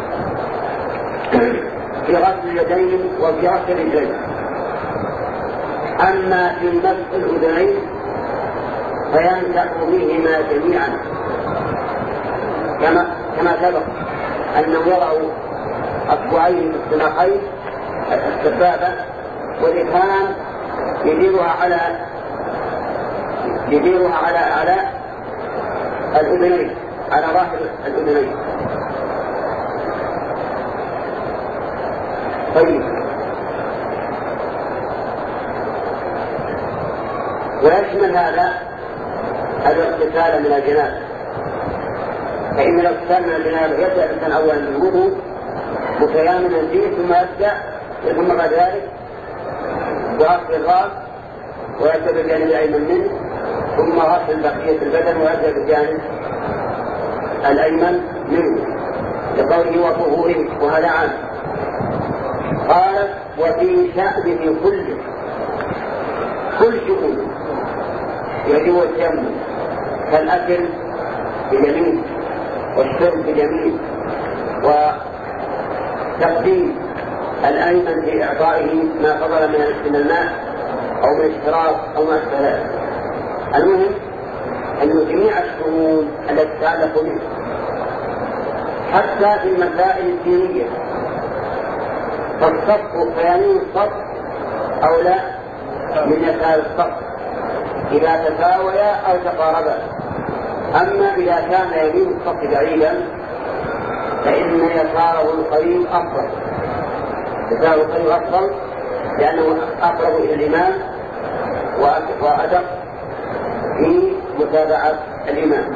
في غسل اليدين وفي غسل الرجلين. أما في مسح الأذنين فيمسح بهما جميعا كما كما سبق أنه يضع أصبعين في السماخين السبابة، والإبهام يديرها على يديرها على على الأذنين، على ظاهر الأذنين. طيب، ويشمل هذا الاغتسال من الجنابة، فإن الاغتسال من الجنابة يبدأ الإنسان أولا بالوضوء متيامنا فيه، ثم يبدأ ثم بعد ذلك بغسل الرأس ويبدأ بالجانب الأيمن منه، ثم غسل بقية البدن ويبدأ بالجانب الأيمن منه، لقوله وطهوره، وهذا عام. قال وفي شأنه كله، كل شؤون يجب التيمم، كالأكل بجميل، والشرب بجميل، وتقديم الأيمن في إعطائه ما فضل من الماء أو من الشراب أو ما أشبه. المهم أن جميع الشؤون التي تتعلق به حتى في المسائل الدينية، فالصف فيمين الصف أو لا من يسار الصف إذا تساويا أو تقاربا. أما إذا كان يمين الصف بعيدا فإن يساره القريب أفضل، يساره القريب أفضل لأنه أقرب إلى الإمام وأدق في متابعة الإمام.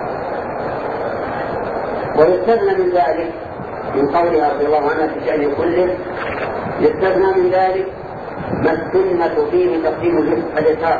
ويستثنى من ذلك من قولها رضي الله عنها في شأنه كله، يستثنى من ذلك ما السنة فيه تقديم اليسار،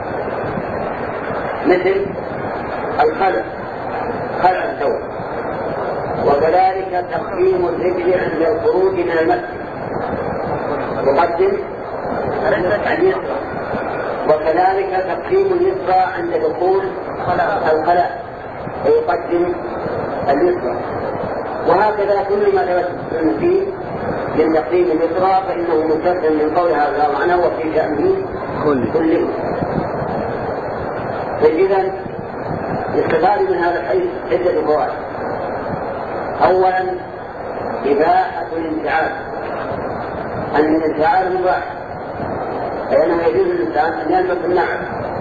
مثل الخلع، خلع الثوب، وكذلك تقديم الرجل عند الخروج من المسجد يقدم اليسرى، وكذلك تقديم اليسرى عند دخول الخلاء ويقدم اليسرى، وهكذا كل ما تمثل فيه من تقديم اليسرى فإنه مستثنى من قولها رضي الله عنها وفي شأنه كله. فإذا يستفاد من هذا الحديث عدة فوائد. أولا إباحة الانفعال، أن الانفعال مباح، لأنه يجوز للإنسان أن يلبس النعل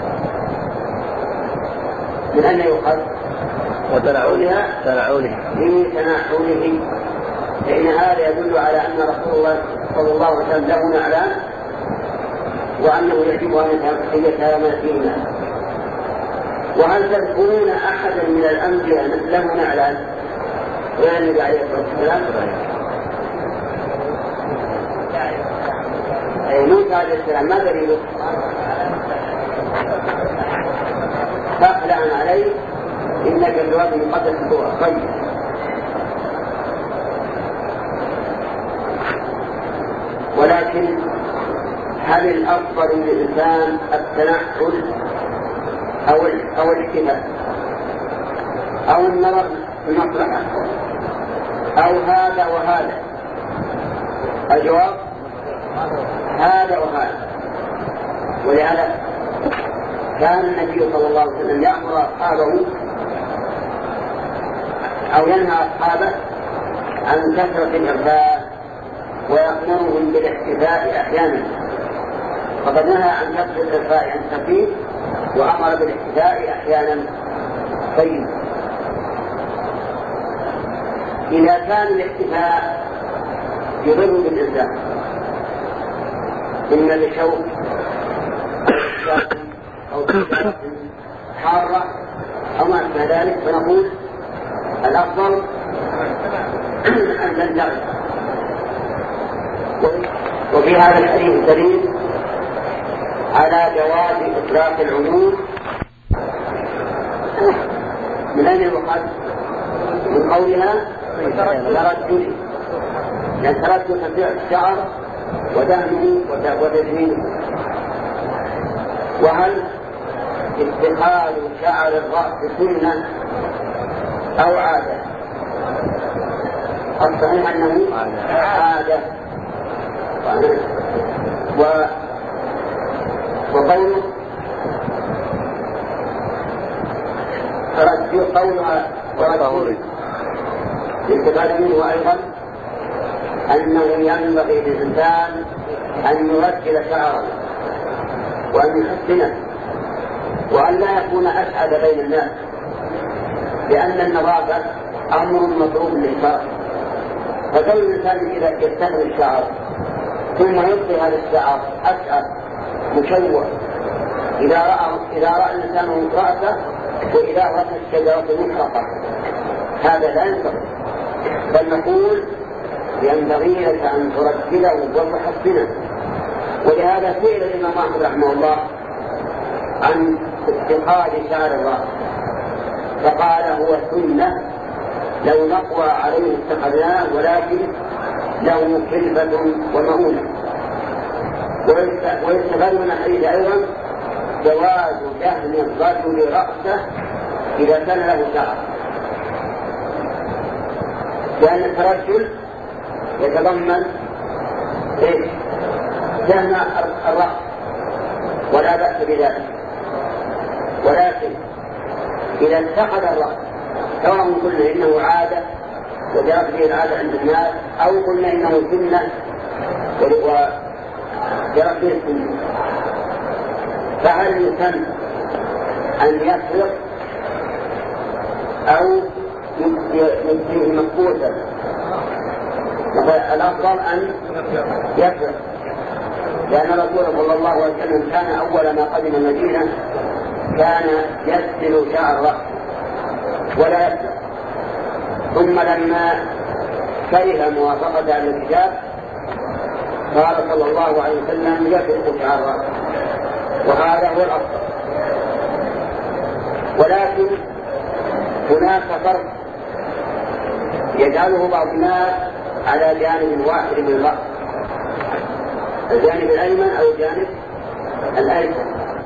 من أن يؤخذ وتنعله في تنعله، فإن هذا يدل على أن رسول الله صلى الله عليه وسلم له نعلان وأنه يجب أن يتهامل فيهما. وهل تذكرون أحدا من الأنبياء له نعلان غير النبي عليه الصلاة والسلام؟ أي موسى عليه السلام ما دليله؟ فاخلع عليه إنك بالواد المقدس هو خير. ولكن هل الأفضل للإنسان التنحل أو أو الاكتفاء أو النظر في المصلحة أو هذا وهذا؟ الجواب هذا وهذا. ولهذا كان النبي صلى الله عليه وسلم يأمر أصحابه أو ينهى أصحابه عن كثرة الإغفال ويأمرهم بالاحتفاء أحيانا، فقد نهى عن كثرة الإغفاء عن التخفيف وأمر بالاحتفاء أحيانا. طيب، إذا كان الاحتفاء يضر بالإنسان إما بشوك أو بشوك حارة أو ما أشبه ذلك، فنقول الأفضل أن تنتقل. وفي هذا الحديث دليل على جواز إطلاق العموم. من أين يؤخذ؟ من قولها ترجل، لأن ترجل الشعر ودهنه وتجميله. وهل اتخاذ شعر الرأس سنة أو عادة؟ الصحيح أنه عادة. و وقوله ترجل قولها ورجل الاستفادة منه أيضا أنه ينبغي للإنسان أن يرتل شعره وأن يحسنه وأن لا يكون أسعد بين الناس، لأن النظافة أمر مطلوب للشرع. فكل الإنسان إذا يستخدم الشعر ثم يبقي هذا الشعر أسعد مشوه، إذا رأى إذا رأى الإنسان رأسه وإذا رأى الشجرة محرقة، هذا لا ينبغي، بل نقول ينبغي لك أن ترتله وتحسنه. ولهذا سئل الإمام أحمد رحمه الله عن اتخاذ شعر الرأس فقال هو سنة لو نقوى عليه اتخذناه، ولكن له كلفة ومؤونة. ويستفاد من الحديث أيضا جواز دهن الرجل رأسه إذا كان له شعر، لأن الترجل يتضمن إيه؟ دهن الرأس ولا بأس بذلك، ولكن إذا اتخذ الرأس سواء قلنا إنه عادة وجرت به العادة عند الناس أو قلنا إنه سنة وجرت به السنة، فهل يسن أن يفرق أو يبقيه مكبوتا؟ الأفضل أن يفرق، لأن رسول صلى الله عليه وسلم كان أول ما قدم المدينة كان يسل شعر رأسه ولا يفرق، ثم لما كره موافقة على الكتاب قال صلى الله عليه وسلم يفرق شعر رأسه، وهذا هو الأفضل. ولكن هناك فرق يجعله بعض الناس على جانب واحد من الرأس، الجانب الأيمن أو الجانب الأيسر،